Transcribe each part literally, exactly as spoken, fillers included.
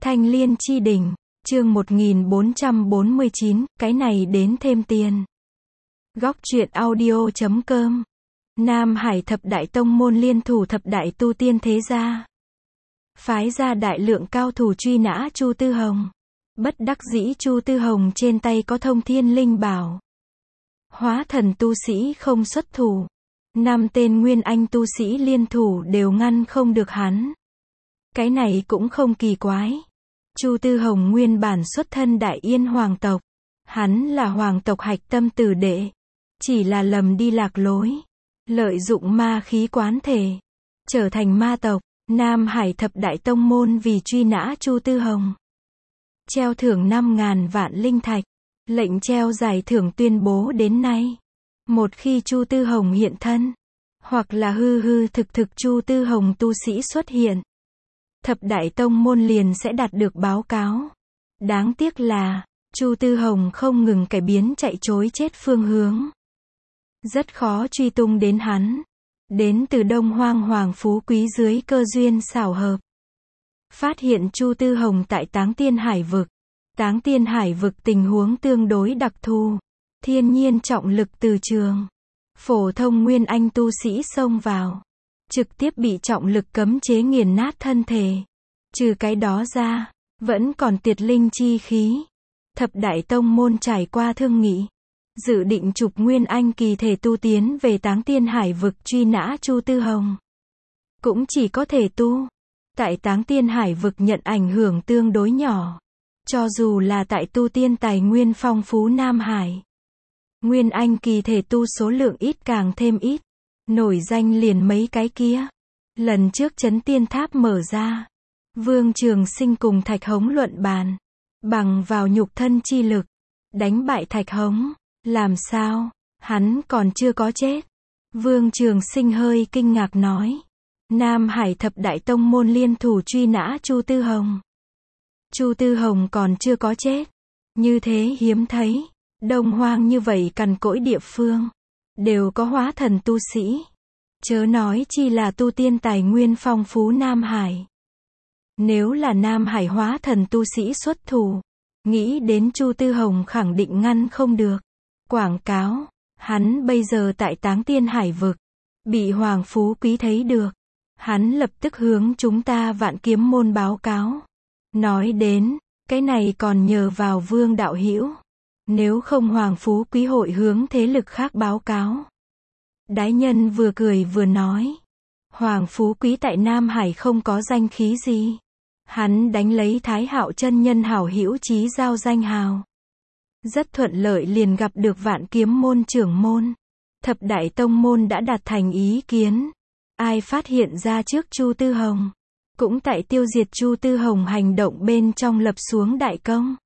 Thanh Liên chi đỉnh, chương một nghìn bốn trăm bốn mươi chín, cái này đến thêm tiền. Góc truyện audio chấm com. Nam Hải thập đại tông môn liên thủ thập đại tu tiên thế gia. Phái ra đại lượng cao thủ truy nã Chu Tư Hồng. Bất đắc dĩ Chu Tư Hồng trên tay có thông thiên linh bảo. Hóa thần tu sĩ không xuất thủ. Năm tên nguyên anh tu sĩ liên thủ đều ngăn không được hắn. Cái này cũng không kỳ quái. Chu Tư Hồng nguyên bản xuất thân Đại Yên hoàng tộc. Hắn là hoàng tộc hạch tâm tử đệ. Chỉ là lầm đi lạc lối. Lợi dụng ma khí quán thể. Trở thành ma tộc. Nam Hải thập đại tông môn vì truy nã Chu Tư Hồng. Treo thưởng năm ngàn vạn linh thạch. Lệnh treo giải thưởng tuyên bố đến nay. Một khi Chu Tư Hồng hiện thân. Hoặc là hư hư thực thực Chu Tư Hồng tu sĩ xuất hiện. Thập đại tông môn liền sẽ đạt được báo cáo. Đáng tiếc là, Chu Tư Hồng không ngừng cải biến chạy trối chết phương hướng. Rất khó truy tung đến hắn. Đến từ Đông Hoang Hoàng Phú Quý dưới cơ duyên xảo hợp. Phát hiện Chu Tư Hồng tại Táng Tiên Hải Vực. Táng Tiên Hải Vực tình huống tương đối đặc thù. Thiên nhiên trọng lực từ trường. Phổ thông nguyên anh tu sĩ xông vào. Trực tiếp bị trọng lực cấm chế nghiền nát thân thể. Trừ cái đó ra, vẫn còn tiệt linh chi khí. Thập đại tông môn trải qua thương nghị. Dự định chụp nguyên anh kỳ thể tu tiến về Táng Tiên Hải Vực truy nã Chu Tư Hồng. Cũng chỉ có thể tu. Tại Táng Tiên Hải Vực nhận ảnh hưởng tương đối nhỏ. Cho dù là tại tu tiên tài nguyên phong phú Nam Hải. Nguyên anh kỳ thể tu số lượng ít càng thêm ít. Nổi danh liền mấy cái kia. Lần trước Chấn Tiên Tháp mở ra. Vương Trường Sinh cùng Thạch Hống luận bàn. Bằng vào nhục thân chi lực. Đánh bại Thạch Hống. Làm sao? Hắn còn chưa có chết. Vương Trường Sinh hơi kinh ngạc nói. Nam Hải thập đại tông môn liên thủ truy nã Chu Tư Hồng. Chu Tư Hồng còn chưa có chết. Như thế hiếm thấy. Đông Hoang như vậy cằn cỗi địa phương. Đều có hóa thần tu sĩ. Chớ nói chi là tu tiên tài nguyên phong phú Nam Hải. Nếu là Nam Hải hóa thần tu sĩ xuất thủ. Nghĩ đến Chu Tư Hồng khẳng định ngăn không được. Quảng cáo. Hắn bây giờ tại Táng Tiên Hải Vực. Bị Hoàng Phú Quý thấy được. Hắn lập tức hướng chúng ta Vạn Kiếm môn báo cáo. Nói đến, cái này còn nhờ vào Vương đạo hữu. Nếu không Hoàng Phú Quý hội hướng thế lực khác báo cáo. Đái Nhân vừa cười vừa nói. Hoàng Phú Quý tại Nam Hải không có danh khí gì. Hắn đánh lấy Thái Hạo chân nhân hảo hữu chí giao danh hào. Rất thuận lợi liền gặp được Vạn Kiếm môn trưởng môn. Thập đại tông môn đã đạt thành ý kiến. Ai phát hiện ra trước Chu Tư Hồng. Cũng tại tiêu diệt Chu Tư Hồng hành động bên trong lập xuống đại công.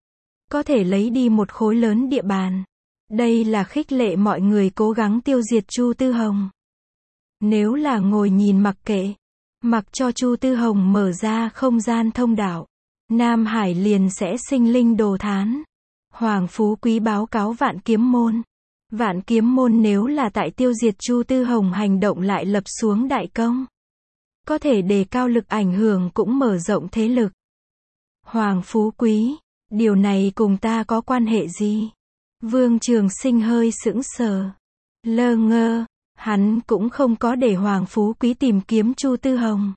Có thể lấy đi một khối lớn địa bàn. Đây là khích lệ mọi người cố gắng tiêu diệt Chu Tư Hồng. Nếu là ngồi nhìn mặc kệ. Mặc cho Chu Tư Hồng mở ra không gian thông đạo. Nam Hải liền sẽ sinh linh đồ thán. Hoàng Phú Quý báo cáo Vạn Kiếm môn. Vạn Kiếm môn nếu là tại tiêu diệt Chu Tư Hồng hành động lại lập xuống đại công. Có thể đề cao lực ảnh hưởng cũng mở rộng thế lực. Hoàng Phú Quý, điều này cùng ta có quan hệ gì? Vương Trường Sinh hơi sững sờ. Lơ ngơ, hắn cũng không có để Hoàng Phú Quý tìm kiếm Chu Tư Hồng.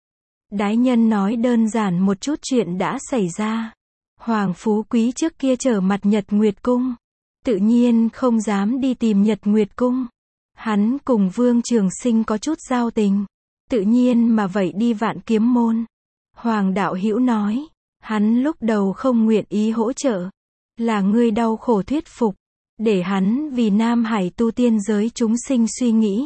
Đái Nhân nói đơn giản một chút chuyện đã xảy ra. Hoàng Phú Quý trước kia trở mặt Nhật Nguyệt Cung. Tự nhiên không dám đi tìm Nhật Nguyệt Cung. Hắn cùng Vương Trường Sinh có chút giao tình. Tự nhiên mà vậy đi Vạn Kiếm môn. Hoàng đạo hữu nói. Hắn lúc đầu không nguyện ý hỗ trợ. Là ngươi đau khổ thuyết phục. Để hắn vì Nam Hải tu tiên giới chúng sinh suy nghĩ.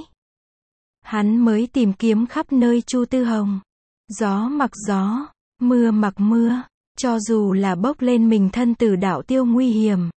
Hắn mới tìm kiếm khắp nơi Chu Tư Hồng. Gió mặc gió. Mưa mặc mưa. Cho dù là bốc lên mình thân tử đạo tiêu nguy hiểm.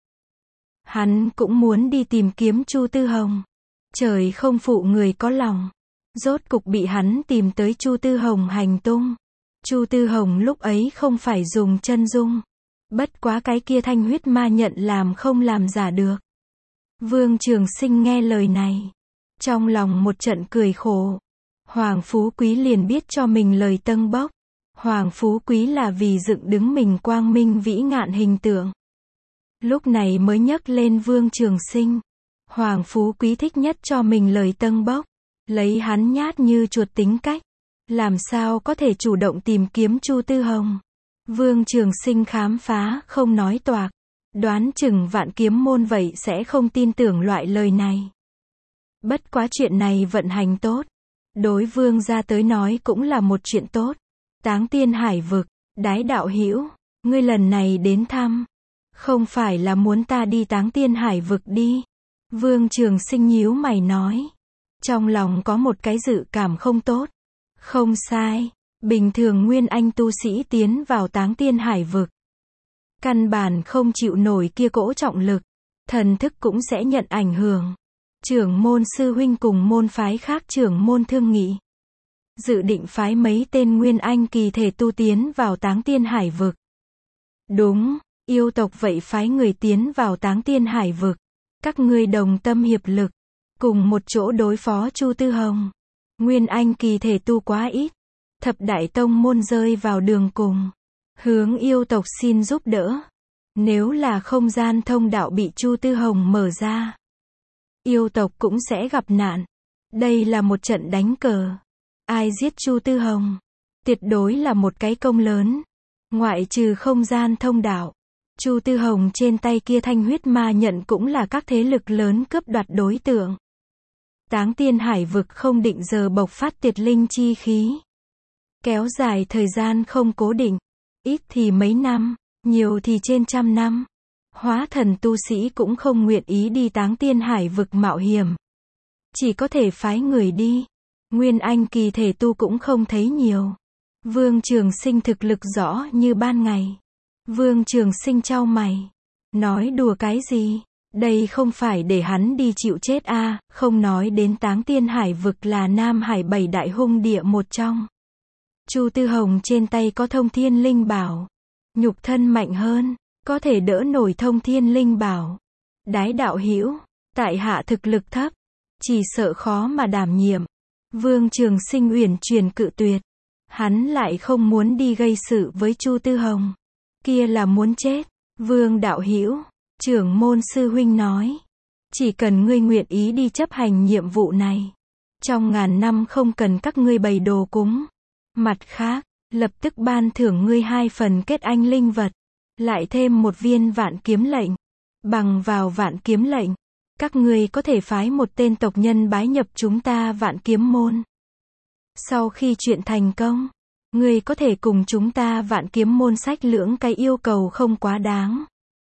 Hắn cũng muốn đi tìm kiếm Chu Tư Hồng. Trời không phụ người có lòng. Rốt cục bị hắn tìm tới Chu Tư Hồng hành tung. Chu Tư Hồng lúc ấy không phải dùng chân dung. Bất quá cái kia thanh huyết ma nhận làm không làm giả được. Vương Trường Sinh nghe lời này. Trong lòng một trận cười khổ. Hoàng Phú Quý liền biết cho mình lời tâng bốc. Hoàng phú quý là vì dựng đứng mình quang minh vĩ ngạn hình tượng. Lúc này mới nhắc lên Vương Trường Sinh. Hoàng phú quý thích nhất cho mình lời tâng bốc. Lấy hắn nhát như chuột tính cách. Làm sao có thể chủ động tìm kiếm Chu Tư Hồng. Vương Trường Sinh khám phá, không nói toạc. Đoán chừng Vạn Kiếm môn vậy sẽ không tin tưởng loại lời này. Bất quá chuyện này vận hành tốt. Đối Vương gia tới nói cũng là một chuyện tốt. Táng Tiên Hải Vực, Đái đạo hữu, ngươi lần này đến thăm. Không phải là muốn ta đi Táng Tiên Hải Vực đi. Vương Trường Sinh nhíu mày nói. Trong lòng có một cái dự cảm không tốt. Không sai, bình thường nguyên anh tu sĩ tiến vào Táng Tiên Hải Vực. Căn bản không chịu nổi kia cỗ trọng lực. Thần thức cũng sẽ nhận ảnh hưởng. Trưởng môn sư huynh cùng môn phái khác trưởng môn thương nghị. Dự định phái mấy tên nguyên anh kỳ thể tu tiến vào Táng Tiên Hải Vực. Đúng, yêu tộc vậy phái người tiến vào Táng Tiên Hải Vực. Các ngươi đồng tâm hiệp lực. Cùng một chỗ đối phó Chu Tư Hồng. Nguyên anh kỳ thể tu quá ít. Thập đại tông môn rơi vào đường cùng. Hướng yêu tộc xin giúp đỡ. Nếu là không gian thông đạo bị Chu Tư Hồng mở ra. Yêu tộc cũng sẽ gặp nạn. Đây là một trận đánh cờ. Ai giết Chu Tư Hồng? Tuyệt đối là một cái công lớn. Ngoại trừ không gian thông đạo. Chu Tư Hồng trên tay kia thanh huyết ma nhận cũng là các thế lực lớn cướp đoạt đối tượng. Táng Tiên Hải Vực không định giờ bộc phát tuyệt linh chi khí. Kéo dài thời gian không cố định. Ít thì mấy năm, nhiều thì trên trăm năm. Hóa thần tu sĩ cũng không nguyện ý đi Táng Tiên Hải Vực mạo hiểm. Chỉ có thể phái người đi. Nguyên anh kỳ thể tu cũng không thấy nhiều. Vương Trường Sinh thực lực rõ như ban ngày. Vương Trường Sinh chau mày. Nói đùa cái gì? Đây không phải để hắn đi chịu chết a, à, không nói đến Táng Tiên Hải Vực là Nam Hải bảy đại hung địa một trong. Chu Tư Hồng trên tay có thông thiên linh bảo. Nhục thân mạnh hơn, có thể đỡ nổi thông thiên linh bảo. Đái đạo hữu, tại hạ thực lực thấp, chỉ sợ khó mà đảm nhiệm. Vương Trường Sinh uyển chuyển cự tuyệt. Hắn lại không muốn đi gây sự với Chu Tư Hồng. Kia là muốn chết. Vương đạo hữu, trưởng môn sư huynh nói. Chỉ cần ngươi nguyện ý đi chấp hành nhiệm vụ này. Trong ngàn năm không cần các ngươi bày đồ cúng. Mặt khác, lập tức ban thưởng ngươi hai phần kết anh linh vật. Lại thêm một viên vạn kiếm lệnh. Bằng vào vạn kiếm lệnh. Các ngươi có thể phái một tên tộc nhân bái nhập chúng ta Vạn Kiếm môn. Sau khi chuyện thành công, ngươi có thể cùng chúng ta Vạn Kiếm môn sách lưỡng cái yêu cầu không quá đáng.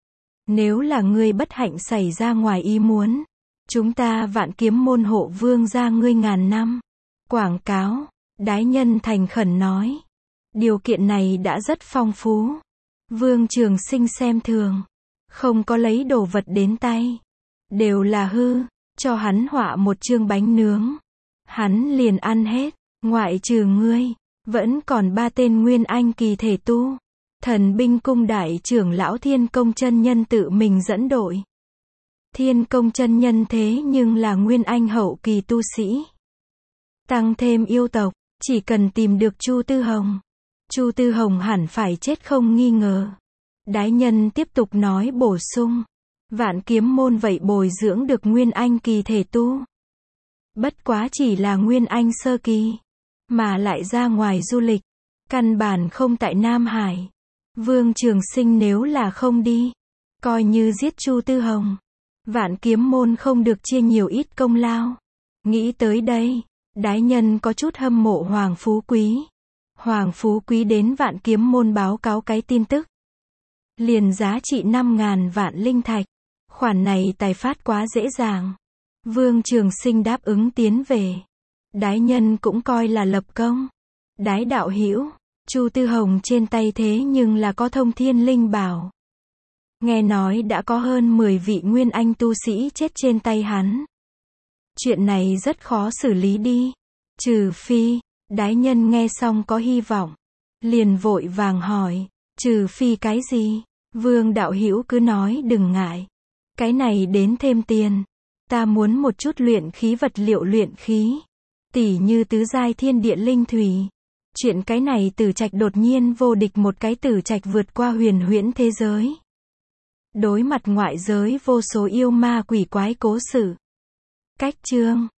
Nếu là ngươi bất hạnh xảy ra ngoài ý muốn, chúng ta Vạn Kiếm môn hộ vương gia ngươi ngàn năm. Quảng cáo, Đái Nhân thành khẩn nói. Điều kiện này đã rất phong phú. Vương Trường Sinh xem thường. Không có lấy đồ vật đến tay. Đều là hư, cho hắn họa một chương bánh nướng. Hắn liền ăn hết, ngoại trừ ngươi, vẫn còn ba tên nguyên anh kỳ thể tu. Thần binh cung đại trưởng lão Thiên Công chân nhân tự mình dẫn đội. Thiên Công chân nhân thế nhưng là nguyên anh hậu kỳ tu sĩ. Tăng thêm yêu tộc, chỉ cần tìm được Chu Tư Hồng. Chu Tư Hồng hẳn phải chết không nghi ngờ. Đái Nhân tiếp tục nói bổ sung. Vạn Kiếm môn vậy bồi dưỡng được nguyên anh kỳ thể tu. Bất quá chỉ là nguyên anh sơ kỳ. Mà lại ra ngoài du lịch. Căn bản không tại Nam Hải. Vương Trường Sinh nếu là không đi. Coi như giết Chu Tư Hồng. Vạn Kiếm môn không được chia nhiều ít công lao. Nghĩ tới đây. Đái Nhân có chút hâm mộ Hoàng Phú Quý. Hoàng Phú Quý đến Vạn Kiếm môn báo cáo cái tin tức. Liền giá trị năm ngàn vạn linh thạch. Khoản này tài phát quá dễ dàng. Vương Trường Sinh đáp ứng tiến về. Đái Nhân cũng coi là lập công. Đái đạo hữu, Chu Tư Hồng trên tay thế nhưng là có thông thiên linh bảo. Nghe nói đã có hơn mười vị nguyên anh tu sĩ chết trên tay hắn. Chuyện này rất khó xử lý đi. Trừ phi, Đái Nhân nghe xong có hy vọng. Liền vội vàng hỏi, trừ phi cái gì? Vương đạo hữu cứ nói đừng ngại. Cái này đến thêm tiền. Ta muốn một chút luyện khí vật liệu luyện khí. Tỉ như tứ giai thiên địa linh thủy. Chuyện cái này Tử Trạch đột nhiên vô địch một cái Tử Trạch vượt qua huyền huyễn thế giới. Đối mặt ngoại giới vô số yêu ma quỷ quái cố sự. Cách chương